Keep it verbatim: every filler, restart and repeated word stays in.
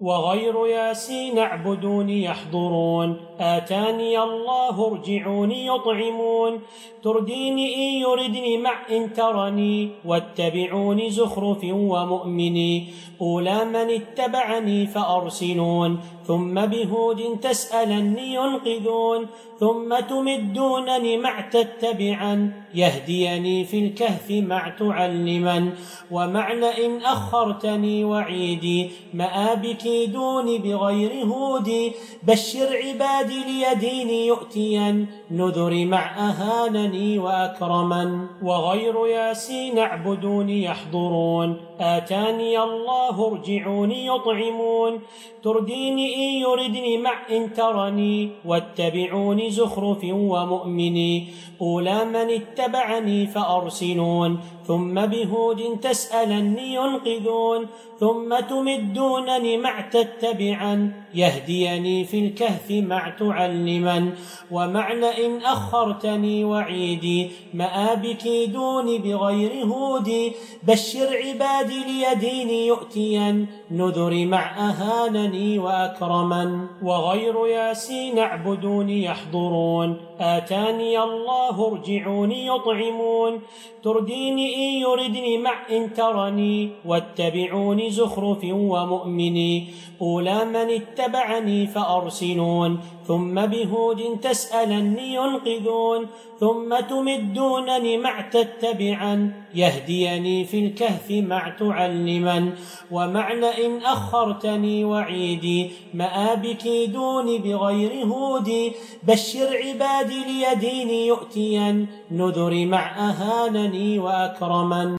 وغير ياسين اعبدوني يحضرون، آتاني الله ارجعوني يطعمون، ترديني إن يردني مع إن ترني، واتبعوني زخرف ومؤمني، أولى من اتبعني فأرسلون، ثم بهود تسألني ينقذون، ثم تمدونني مع تتبعا، يهديني في الكهف مع تعلما، ومعنى إن أخرتني وعيدي، مآبك دوني بغير هودي، بشر عبادي ليديني يؤتيا، نذر مع أهانني وأكرما. وغير ياسين اعبدوني يحضرون، آتاني الله ارجعوني يطعمون، ترديني إن يردني مع إن ترني، واتبعوني زخرف ومؤمني، أولى من اتبعني فأرسلون، ثم بهود تسألني ينقذون، ثم تمدونني مع تتبعا، يهديني في الكهف مع تعلما، ومعنى إن أخرتني وعيدي، مآبك دوني بغير هودي، بشر عبادي ليديني يؤتيا، نذر مع أهانني وأكرما. وغير ياسين اعبدوني يحضرون، آتاني الله ارجعوني يطعمون، ترديني إن يردني مع إن ترني، واتبعوني زخرف ومؤمني، أولى من اتبعني فأرسلون، ثم بهود تسألني ينقذون، ثم تمدونني مع تتبعا، يهديني في الكهف مع تعلما، ومعنى إن أخرتني وعيدي، مآبك دوني بغير هودي، بشر عبادي ليديني يؤتيا، نذر مع أهانني وأكرما.